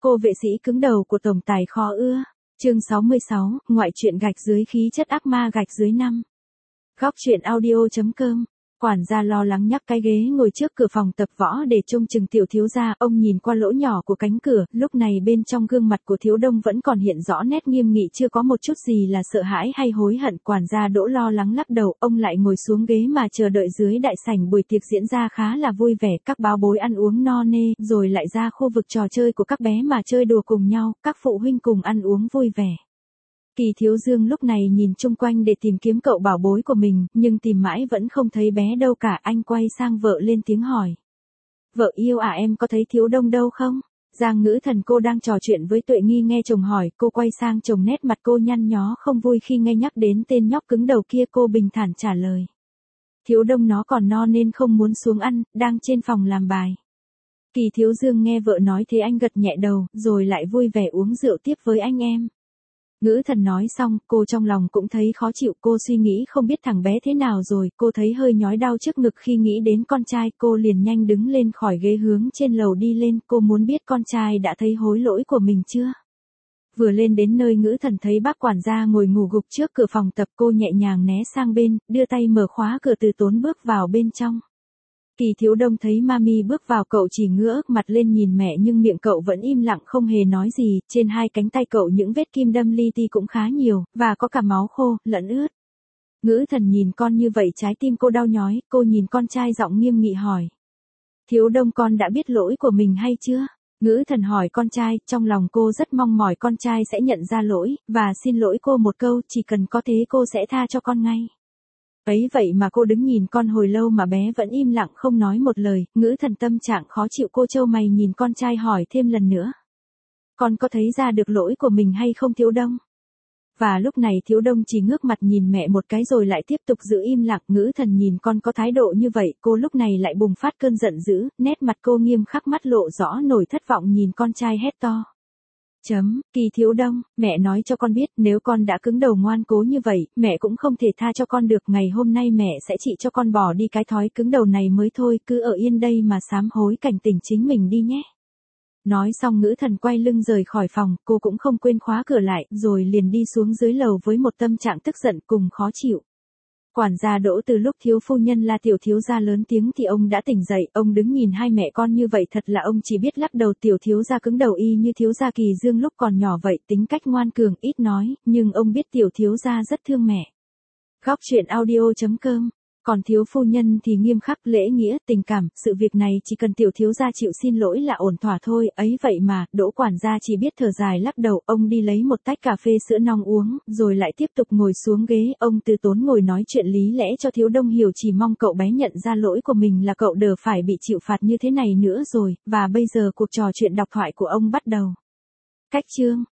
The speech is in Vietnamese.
Cô vệ sĩ cứng đầu của tổng tài khó ưa. Chương 66, ngoại truyện gạch dưới khí chất ác ma gạch dưới 5. Góc truyện audio.com. Quản gia lo lắng nhắc cái ghế ngồi trước cửa phòng tập võ để trông chừng tiểu thiếu gia. Ông nhìn qua lỗ nhỏ của cánh cửa, lúc này bên trong gương mặt của thiếu đông vẫn còn hiện rõ nét nghiêm nghị, chưa có một chút gì là sợ hãi hay hối hận. Quản gia Đỗ lo lắng lắc đầu, ông lại ngồi xuống ghế mà chờ đợi. Dưới đại sảnh buổi tiệc diễn ra khá là vui vẻ, các báo bối ăn uống no nê, rồi lại ra khu vực trò chơi của các bé mà chơi đùa cùng nhau, các phụ huynh cùng ăn uống vui vẻ. Kỳ Thiếu Dương lúc này nhìn chung quanh để tìm kiếm cậu bảo bối của mình, nhưng tìm mãi vẫn không thấy bé đâu cả. Anh quay sang vợ lên tiếng hỏi. Vợ yêu à, em có thấy Thiếu Đông đâu không? Giang Ngữ Thần cô đang trò chuyện với Tuệ Nghi nghe chồng hỏi, cô quay sang chồng, nét mặt cô nhăn nhó không vui khi nghe nhắc đến tên nhóc cứng đầu kia. Cô bình thản trả lời. Thiếu Đông nó còn no nên không muốn xuống ăn, đang trên phòng làm bài. Kỳ Thiếu Dương nghe vợ nói thế anh gật nhẹ đầu, rồi lại vui vẻ uống rượu tiếp với anh em. Ngữ Thần nói xong, cô trong lòng cũng thấy khó chịu. Cô suy nghĩ không biết thằng bé thế nào rồi, cô thấy hơi nhói đau trước ngực khi nghĩ đến con trai. Cô liền nhanh đứng lên khỏi ghế hướng trên lầu đi lên. Cô muốn biết con trai đã thấy hối lỗi của mình chưa. Vừa lên đến nơi, Ngữ Thần thấy bác quản gia ngồi ngủ gục trước cửa phòng tập. Cô nhẹ nhàng né sang bên, đưa tay mở khóa cửa, từ tốn bước vào bên trong. Kỳ Thiếu Đông thấy Mami bước vào, cậu chỉ ngước mặt lên nhìn mẹ nhưng miệng cậu vẫn im lặng không hề nói gì. Trên hai cánh tay cậu những vết kim đâm li ti cũng khá nhiều, và có cả máu khô, lẫn ướt. Ngữ Thần nhìn con như vậy trái tim cô đau nhói. Cô nhìn con trai giọng nghiêm nghị hỏi. Thiếu Đông, con đã biết lỗi của mình hay chưa? Ngữ Thần hỏi con trai, trong lòng cô rất mong mỏi con trai sẽ nhận ra lỗi, và xin lỗi cô một câu, chỉ cần có thế cô sẽ tha cho con ngay. Ấy vậy mà cô đứng nhìn con hồi lâu mà bé vẫn im lặng không nói một lời. Ngữ Thần tâm trạng khó chịu, cô trâu mày nhìn con trai hỏi thêm lần nữa. Con có thấy ra được lỗi của mình hay không Thiếu Đông? Và lúc này Thiếu Đông chỉ ngước mặt nhìn mẹ một cái rồi lại tiếp tục giữ im lặng. Ngữ Thần nhìn con có thái độ như vậy, cô lúc này lại bùng phát cơn giận dữ, nét mặt cô nghiêm khắc, mắt lộ rõ nổi thất vọng nhìn con trai hét to. Kỳ Thiếu Đông, mẹ nói cho con biết, nếu con đã cứng đầu ngoan cố như vậy, mẹ cũng không thể tha cho con được. Ngày hôm nay mẹ sẽ trị cho con bỏ đi cái thói cứng đầu này mới thôi, cứ ở yên đây mà sám hối cảnh tỉnh chính mình đi nhé. Nói xong Ngữ Thần quay lưng rời khỏi phòng, cô cũng không quên khóa cửa lại, rồi liền đi xuống dưới lầu với một tâm trạng tức giận cùng khó chịu. Quản gia Đỗ từ lúc thiếu phu nhân la tiểu thiếu gia lớn tiếng thì ông đã tỉnh dậy. Ông đứng nhìn hai mẹ con như vậy, thật là ông chỉ biết lắc đầu. Tiểu thiếu gia cứng đầu y như thiếu gia Kỳ Dương lúc còn nhỏ vậy, tính cách ngoan cường, ít nói, nhưng ông biết tiểu thiếu gia rất thương mẹ. Góc truyện audio.com. Còn thiếu phu nhân thì nghiêm khắc, lễ nghĩa, tình cảm, sự việc này chỉ cần tiểu thiếu gia chịu xin lỗi là ổn thỏa thôi. Ấy vậy mà, Đỗ quản gia chỉ biết thở dài lắc đầu. Ông đi lấy một tách cà phê sữa nong uống, rồi lại tiếp tục ngồi xuống ghế. Ông từ tốn ngồi nói chuyện lý lẽ cho Thiếu Đông hiểu, chỉ mong cậu bé nhận ra lỗi của mình là cậu đỡ phải bị chịu phạt như thế này nữa rồi. Và bây giờ cuộc trò chuyện đọc thoại của ông bắt đầu. Cách chương